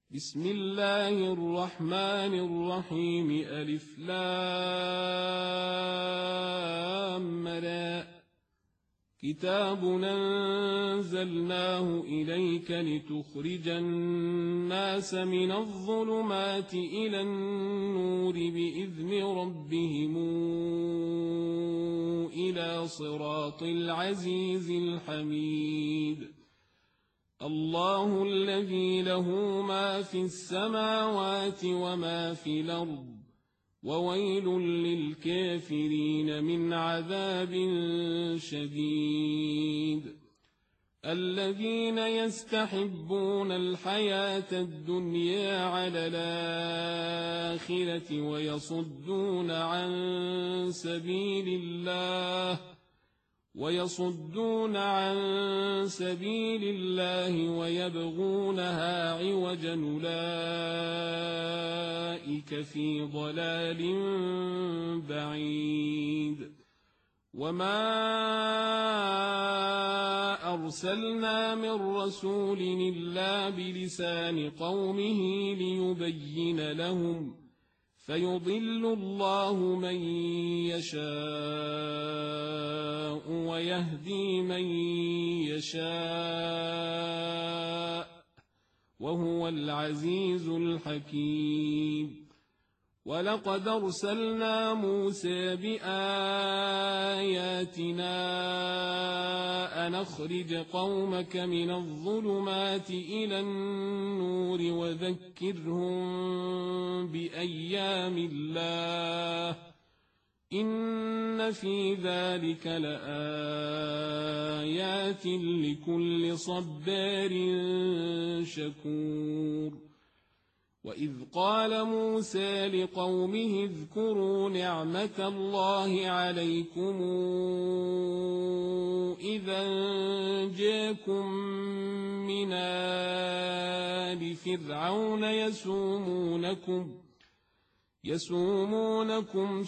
بسم الله الرحمن الرحيم ألف لام را كتاب أنزلناه إليك لتخرج الناس من الظلمات إلى النور بإذن ربهم إلى صراط العزيز الحميد الله الذي له ما في السماوات وما في الأرض وويل للكافرين من عذاب شديد الذين يستحبون الحياة الدنيا على الآخرة ويصدون عن سبيل الله ويبغونها عوجا أولئك في ضلال بعيد وما أرسلنا من رسول إلا بلسان قومه ليبين لهم فيضل الله من يشاء ويهدي من يشاء وهو العزيز الحكيم ولقد أرسلنا موسى بآياتنا أن أخرج قومك من الظلمات إلى النور وذكرهم بأيام الله إن في ذلك لآيات لكل صبار شكور وإذ قال موسى لقومه اذكروا نعمة الله عليكم إذا جاءكم من آل فرعون يسومونكم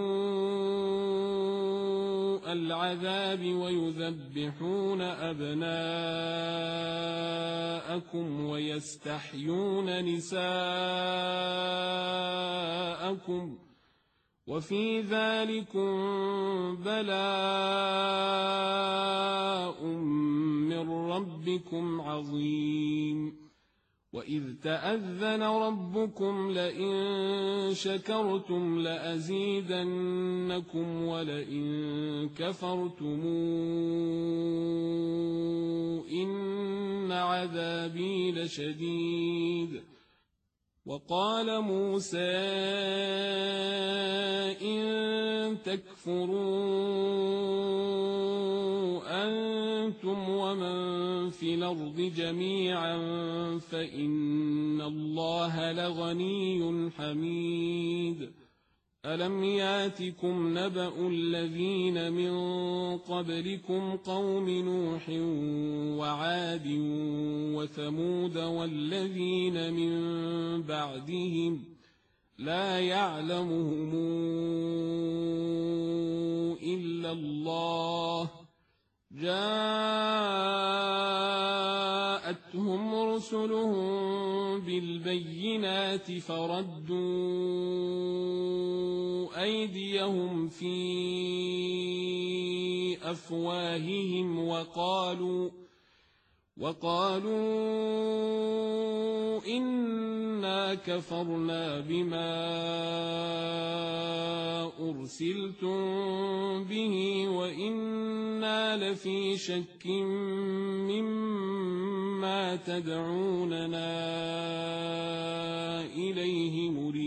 سوء العذاب ويذبحون أبناءكم ويستحيون نساءكم وفي ذلكم بلاء من ربكم عظيم وإذ تأذن ربكم لئن شكرتم لأزيدنكم ولئن كفرتم إن عذابي لشديد وقال موسى إن تكفروا أنتم ومن في الأرض جميعا فإن الله لغني حميد ألم ياتكم نبأ الذين من قبلكم قوم نوح وعاد وثمود والذين من بعدهم لا يعلمهم إلا الله جاءتهم رسلهم بالبينات فردوا أيديهم في أفواههم وقالوا إنا كفرنا بما أرسلتم به وإنا لفي شك مما تدعوننا إليه مريب